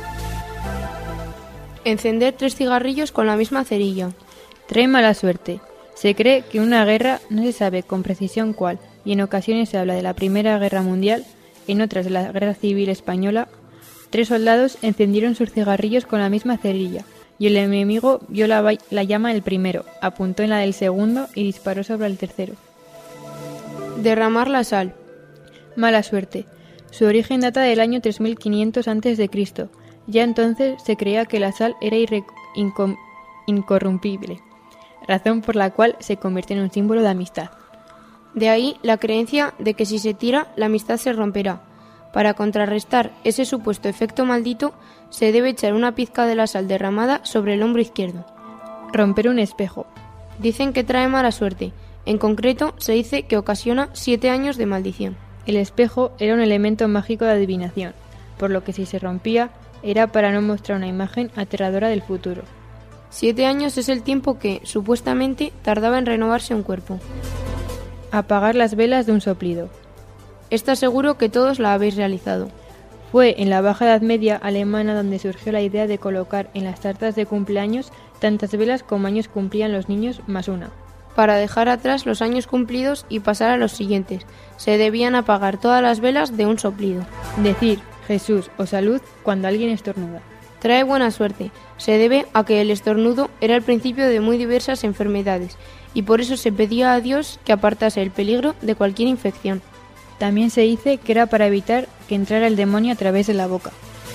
Encender tres cigarrillos con la misma cerilla. Trae mala suerte. Se cree que una guerra, no se sabe con precisión cuál, y en ocasiones se habla de la Primera Guerra Mundial, en otras de la Guerra Civil Española, tres soldados encendieron sus cigarrillos con la misma cerilla, y el enemigo vio la, la llama del primero, apuntó en la del segundo y disparó sobre el tercero. Derramar la sal. Mala suerte. Su origen data del año tres mil quinientos antes de Cristo. Ya entonces se creía que la sal era irre- inco- incorrumpible, razón por la cual se convierte en un símbolo de amistad. De ahí la creencia de que si se tira, la amistad se romperá. Para contrarrestar ese supuesto efecto maldito, se debe echar una pizca de la sal derramada sobre el hombro izquierdo. Romper un espejo. Dicen que trae mala suerte. En concreto, se dice que ocasiona siete años de maldición. El espejo era un elemento mágico de adivinación, por lo que si se rompía, era para no mostrar una imagen aterradora del futuro. Siete años es el tiempo que, supuestamente, tardaba en renovarse un cuerpo. Apagar las velas de un soplido. Está seguro que todos la habéis realizado. Fue en la Baja Edad Media alemana donde surgió la idea de colocar en las tartas de cumpleaños tantas velas como años cumplían los niños más una. Para dejar atrás los años cumplidos y pasar a los siguientes, se debían apagar todas las velas de un soplido. Decir Jesús o salud cuando alguien estornuda. Trae buena suerte. Se debe a que el estornudo era el principio de muy diversas enfermedades y por eso se pedía a Dios que apartase el peligro de cualquier infección. También se dice que era para evitar que entrara el demonio a través de la boca.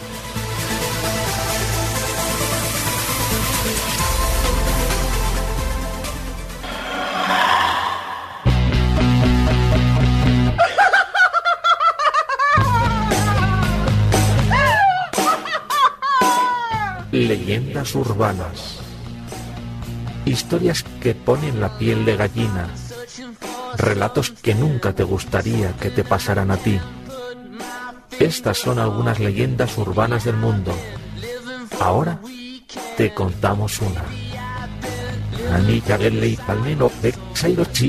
Leyendas urbanas. Historias que ponen la piel de gallina. Relatos que nunca te gustaría que te pasaran a ti. Estas son algunas leyendas urbanas del mundo. Ahora te contamos una. Anita Geley Palmeno de Sairochi.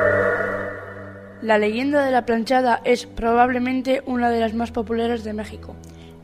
La leyenda de la planchada es probablemente una de las más populares de México.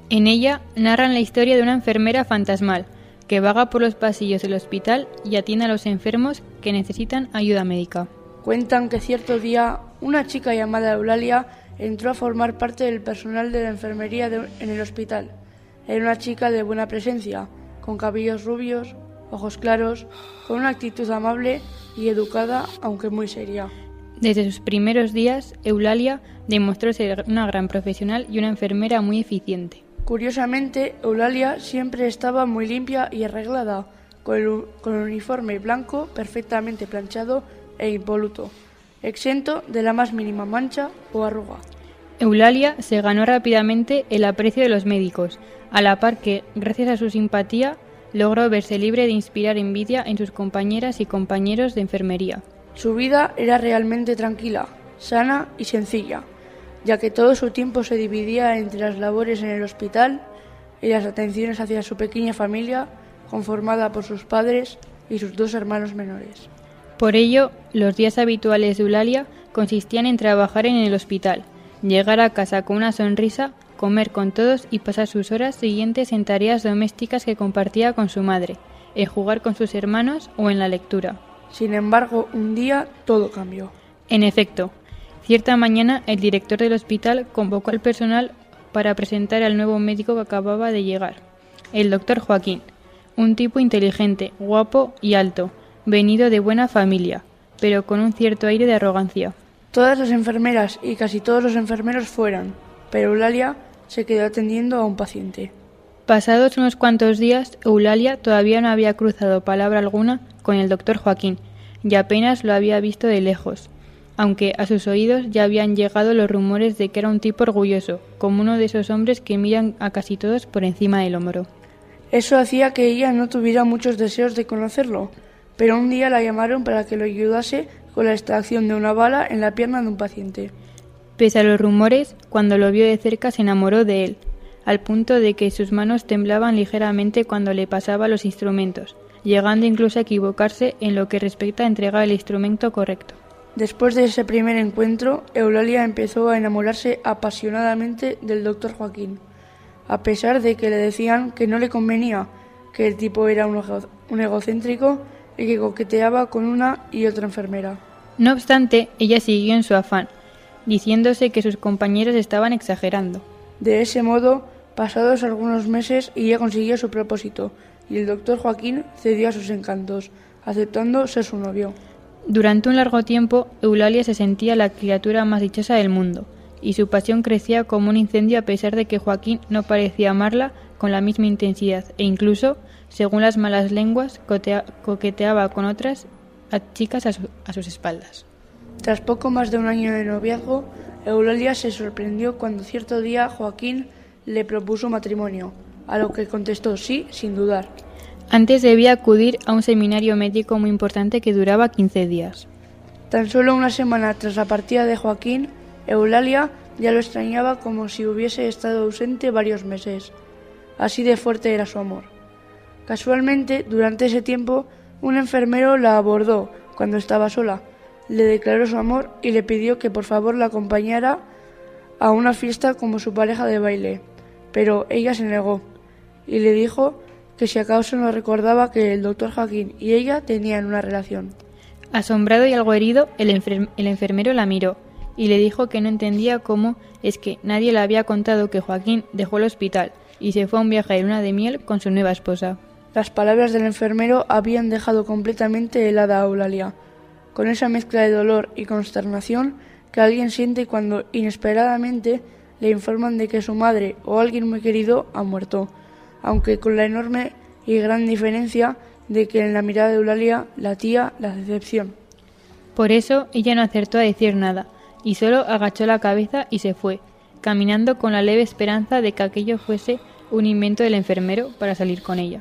En ella narran la historia de una enfermera fantasmal que vaga por los pasillos del hospital y atiende a los enfermos que necesitan ayuda médica. Cuentan que cierto día una chica llamada Eulalia entró a formar parte del personal de la enfermería de, en el hospital. Era una chica de buena presencia, con cabellos rubios, ojos claros, con una actitud amable y educada, aunque muy seria. Desde sus primeros días, Eulalia demostró ser una gran profesional y una enfermera muy eficiente. Curiosamente, Eulalia siempre estaba muy limpia y arreglada, con el, con el uniforme blanco perfectamente planchado e impoluto, exento de la más mínima mancha o arruga. Eulalia se ganó rápidamente el aprecio de los médicos, a la par que, gracias a su simpatía, logró verse libre de inspirar envidia en sus compañeras y compañeros de enfermería. Su vida era realmente tranquila, sana y sencilla, ya que todo su tiempo se dividía entre las labores en el hospital y las atenciones hacia su pequeña familia, conformada por sus padres y sus dos hermanos menores. Por ello, los días habituales de Eulalia consistían en trabajar en el hospital, llegar a casa con una sonrisa, comer con todos y pasar sus horas siguientes en tareas domésticas que compartía con su madre, en jugar con sus hermanos o en la lectura. Sin embargo, un día todo cambió. En efecto, cierta mañana el director del hospital convocó al personal para presentar al nuevo médico que acababa de llegar, el doctor Joaquín, un tipo inteligente, guapo y alto, venido de buena familia, pero con un cierto aire de arrogancia. Todas las enfermeras y casi todos los enfermeros fueron, pero Eulalia se quedó atendiendo a un paciente. Pasados unos cuantos días, Eulalia todavía no había cruzado palabra alguna con el doctor Joaquín y apenas lo había visto de lejos, aunque a sus oídos ya habían llegado los rumores de que era un tipo orgulloso, como uno de esos hombres que miran a casi todos por encima del hombro. Eso hacía que ella no tuviera muchos deseos de conocerlo, pero un día la llamaron para que lo ayudase con la extracción de una bala en la pierna de un paciente. Pese a los rumores, cuando lo vio de cerca se enamoró de él, al punto de que sus manos temblaban ligeramente cuando le pasaba los instrumentos, llegando incluso a equivocarse en lo que respecta a entregar el instrumento correcto. Después de ese primer encuentro, Eulalia empezó a enamorarse apasionadamente del doctor Joaquín, a pesar de que le decían que no le convenía, que el tipo era un, ego- un egocéntrico y que coqueteaba con una y otra enfermera. No obstante, ella siguió en su afán, diciéndose que sus compañeros estaban exagerando. De ese modo, pasados algunos meses, ella consiguió su propósito, y el doctor Joaquín cedió a sus encantos, aceptando ser su novio. Durante un largo tiempo, Eulalia se sentía la criatura más dichosa del mundo, y su pasión crecía como un incendio a pesar de que Joaquín no parecía amarla con la misma intensidad, e incluso, según las malas lenguas, cotea- coqueteaba con otras a chicas a, su- a sus espaldas. Tras poco más de un año de noviazgo, Eulalia se sorprendió cuando cierto día Joaquín le propuso matrimonio, a lo que contestó sí, sin dudar. Antes debía acudir a un seminario médico muy importante que duraba quince días. Tan solo una semana tras la partida de Joaquín, Eulalia ya lo extrañaba como si hubiese estado ausente varios meses. Así de fuerte era su amor. Casualmente, durante ese tiempo, un enfermero la abordó cuando estaba sola, le declaró su amor y le pidió que por favor la acompañara a una fiesta como su pareja de baile, pero ella se negó y le dijo que si acaso no recordaba que el doctor Joaquín y ella tenían una relación. Asombrado y algo herido, el, enfer- el enfermero la miró y le dijo que no entendía cómo es que nadie le había contado que Joaquín dejó el hospital y se fue a un viaje de luna de miel con su nueva esposa. Las palabras del enfermero habían dejado completamente helada a Eulalia, con esa mezcla de dolor y consternación que alguien siente cuando inesperadamente le informan de que su madre o alguien muy querido ha muerto, aunque con la enorme y gran diferencia de que en la mirada de Eulalia latía la decepción. Por eso ella no acertó a decir nada, y solo agachó la cabeza y se fue, caminando con la leve esperanza de que aquello fuese un invento del enfermero para salir con ella.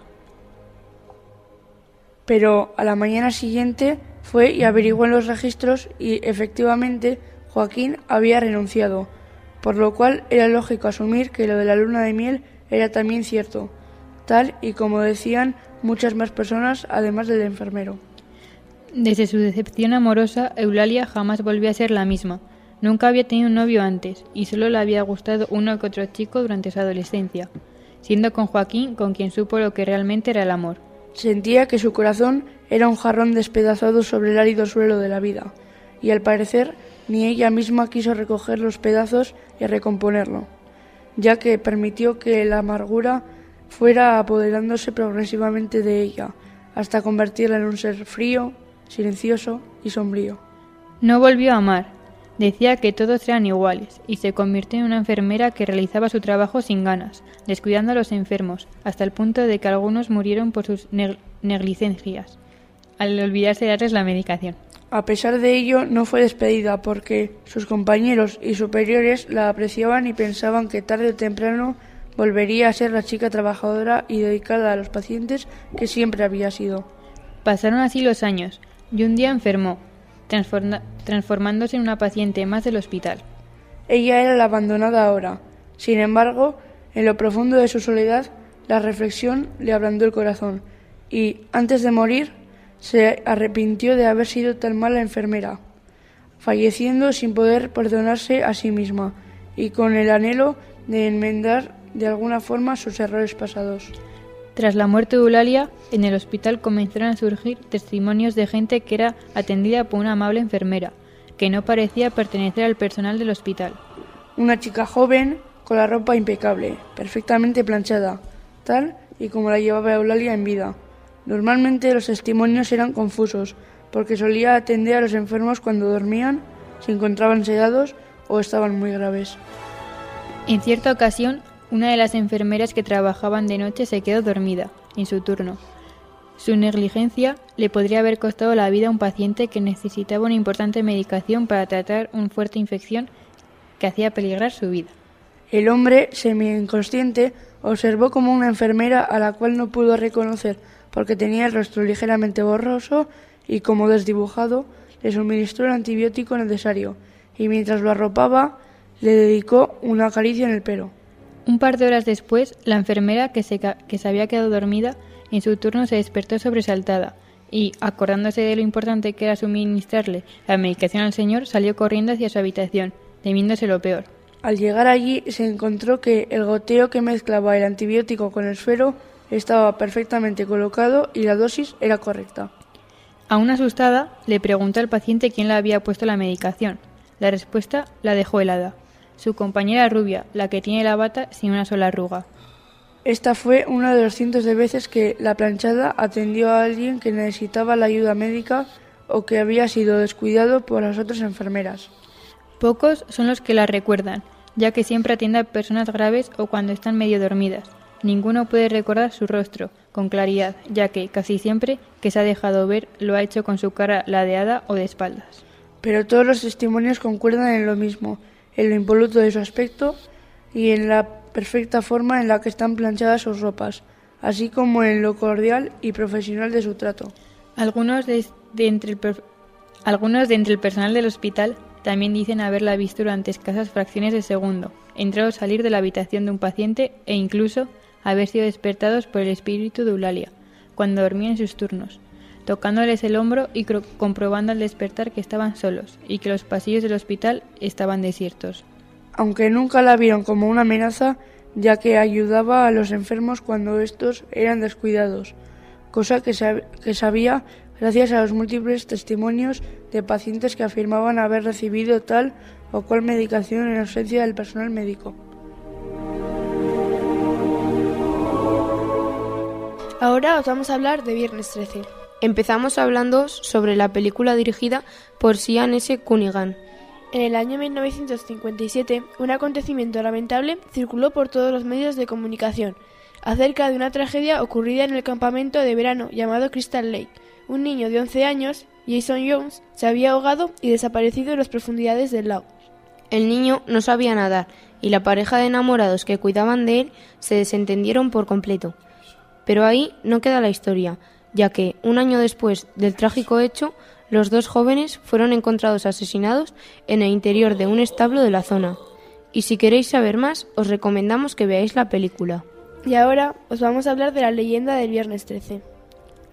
Pero a la mañana siguiente fue y averiguó en los registros y efectivamente Joaquín había renunciado, por lo cual era lógico asumir que lo de la luna de miel era también cierto, tal y como decían muchas más personas además del enfermero. Desde su decepción amorosa, Eulalia jamás volvió a ser la misma. Nunca había tenido un novio antes y solo le había gustado uno que otro chico durante su adolescencia, siendo con Joaquín con quien supo lo que realmente era el amor. Sentía que su corazón era un jarrón despedazado sobre el árido suelo de la vida, y al parecer ni ella misma quiso recoger los pedazos y recomponerlo, ya que permitió que la amargura fuera apoderándose progresivamente de ella, hasta convertirla en un ser frío, silencioso y sombrío. No volvió a amar. Decía que todos eran iguales y se convirtió en una enfermera que realizaba su trabajo sin ganas, descuidando a los enfermos, hasta el punto de que algunos murieron por sus neg- negligencias, al olvidarse de darles la medicación. A pesar de ello, no fue despedida porque sus compañeros y superiores la apreciaban y pensaban que tarde o temprano volvería a ser la chica trabajadora y dedicada a los pacientes que siempre había sido. Pasaron así los años y un día enfermó, transforma- transformándose en una paciente más del hospital. Ella era la abandonada ahora. Sin embargo, en lo profundo de su soledad, la reflexión le ablandó el corazón y, antes de morir, se arrepintió de haber sido tan mala enfermera, falleciendo sin poder perdonarse a sí misma y con el anhelo de enmendar de alguna forma sus errores pasados. Tras la muerte de Eulalia, en el hospital comenzaron a surgir testimonios de gente que era atendida por una amable enfermera, que no parecía pertenecer al personal del hospital. Una chica joven, con la ropa impecable, perfectamente planchada, tal y como la llevaba Eulalia en vida. Normalmente los testimonios eran confusos, porque solía atender a los enfermos cuando dormían, se encontraban sedados o estaban muy graves. En cierta ocasión, una de las enfermeras que trabajaban de noche se quedó dormida, en su turno. Su negligencia le podría haber costado la vida a un paciente que necesitaba una importante medicación para tratar una fuerte infección que hacía peligrar su vida. El hombre, semi-inconsciente, observó como una enfermera a la cual no pudo reconocer porque tenía el rostro ligeramente borroso y, como desdibujado, le suministró el antibiótico necesario y mientras lo arropaba, le dedicó una caricia en el pelo. Un par de horas después, la enfermera que se, que se había quedado dormida, en su turno se despertó sobresaltada y, acordándose de lo importante que era suministrarle la medicación al señor, salió corriendo hacia su habitación, temiéndose lo peor. Al llegar allí se encontró que el goteo que mezclaba el antibiótico con el suero estaba perfectamente colocado y la dosis era correcta. Aún asustada, le preguntó al paciente quién le había puesto la medicación. La respuesta la dejó helada. Su compañera rubia, la que tiene la bata sin una sola arruga. Esta fue una de los cientos de veces que la planchada atendió a alguien que necesitaba la ayuda médica o que había sido descuidado por las otras enfermeras. Pocos son los que la recuerdan, ya que siempre atiende a personas graves o cuando están medio dormidas. Ninguno puede recordar su rostro con claridad, ya que casi siempre que se ha dejado ver lo ha hecho con su cara ladeada o de espaldas. Pero todos los testimonios concuerdan en lo mismo, en lo impoluto de su aspecto y en la perfecta forma en la que están planchadas sus ropas, así como en lo cordial y profesional de su trato. Algunos de, de, entre, el, algunos de entre el personal del hospital también dicen haberla visto durante escasas fracciones de segundo, entrar o salir de la habitación de un paciente e incluso haber sido despertados por el espíritu de Eulalia, cuando dormía en sus turnos, tocándoles el hombro y comprobando al despertar que estaban solos y que los pasillos del hospital estaban desiertos. Aunque nunca la vieron como una amenaza, ya que ayudaba a los enfermos cuando estos eran descuidados, cosa que, sab- que sabía gracias a los múltiples testimonios de pacientes que afirmaban haber recibido tal o cual medicación en ausencia del personal médico. Ahora os vamos a hablar de Viernes trece. Empezamos hablando sobre la película dirigida por Sean S. Cunningham. En el año mil novecientos cincuenta y siete, un acontecimiento lamentable circuló por todos los medios de comunicación acerca de una tragedia ocurrida en el campamento de verano llamado Crystal Lake. Un niño de once años, Jason Jones, se había ahogado y desaparecido en las profundidades del lago. El niño no sabía nadar y la pareja de enamorados que cuidaban de él se desentendieron por completo. Pero ahí no queda la historia, ya que, un año después del trágico hecho, los dos jóvenes fueron encontrados asesinados en el interior de un establo de la zona. Y si queréis saber más, os recomendamos que veáis la película. Y ahora os vamos a hablar de la leyenda del Viernes trece.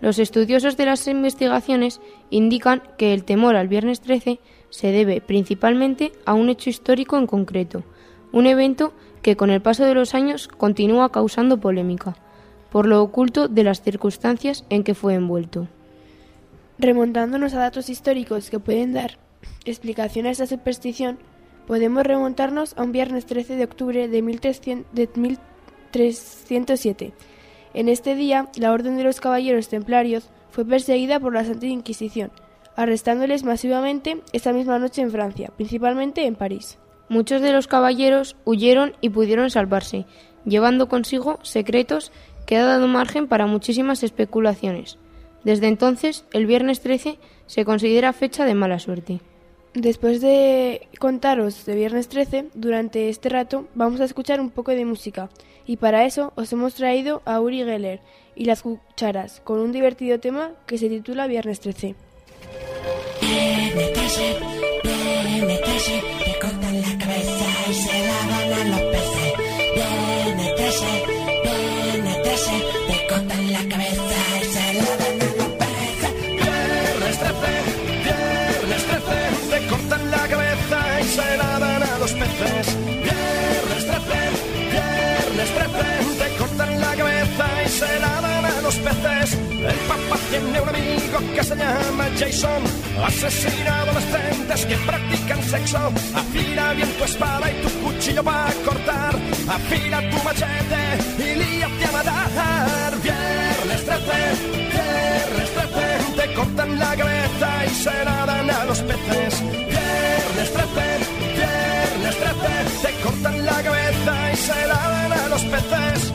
Los estudiosos de las investigaciones indican que el temor al viernes trece se debe principalmente a un hecho histórico en concreto, un evento que con el paso de los años continúa causando polémica, por lo oculto de las circunstancias en que fue envuelto. Remontándonos a datos históricos que pueden dar explicación a esta superstición, podemos remontarnos a un viernes trece de octubre de mil trescientos siete. En este día, la Orden de los Caballeros Templarios fue perseguida por la Santa Inquisición, arrestándoles masivamente esa misma noche en Francia, principalmente en París. Muchos de los caballeros huyeron y pudieron salvarse, llevando consigo secretos que ha dado margen para muchísimas especulaciones. Desde entonces, el viernes trece se considera fecha de mala suerte. Después de contaros de viernes trece, durante este rato vamos a escuchar un poco de música, y para eso os hemos traído a Uri Geller y las cucharas, con un divertido tema que se titula Viernes trece. Viernes trece, viernes trece, te cortan la cabeza y se lavan a los peces. Viernes trece, viernes trece, te cortan la cabeza y se lavan a los peces. Viernes trece, viernes trece, te cortan la cabeza y se lavan a los peces. Viernes trece, viernes trece, te cortan la cabeza y se lavan a los peces. El papá tiene un amigo que se llama Jason, asesina adolescentes que practican sexo. Afila bien tu espada y tu cuchillo para cortar, afila tu machete y líate a matar. Viernes trece, viernes trece, te cortan la cabeza y se la dan a los peces. Viernes trece, viernes trece, te cortan la cabeza y se la dan a los peces.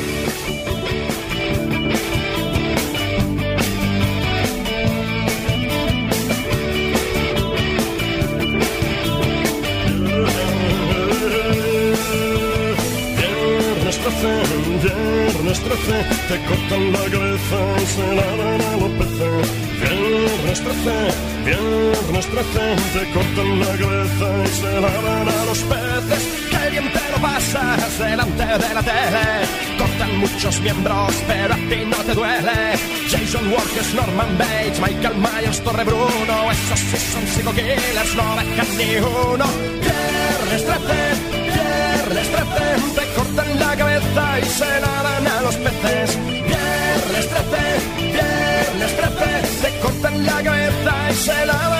Viernes trece, te cortan la cabeza y se la dan a los peces. Viernes trece, viernes trece, te cortan la cabeza y se la dan a los peces. Qué bien te lo pasas delante de la tele, cortan muchos miembros pero a ti no te duele. Jason Voorhees, Norman Bates, Michael Myers, Torre Bruno, esos sí son psico-killers, no dejan ni uno. Viernes trece, viernes trece, te cortan la cabeza y se la dan a los peces. Viernes trece, viernes trece, te cortan la cabeza y se la dan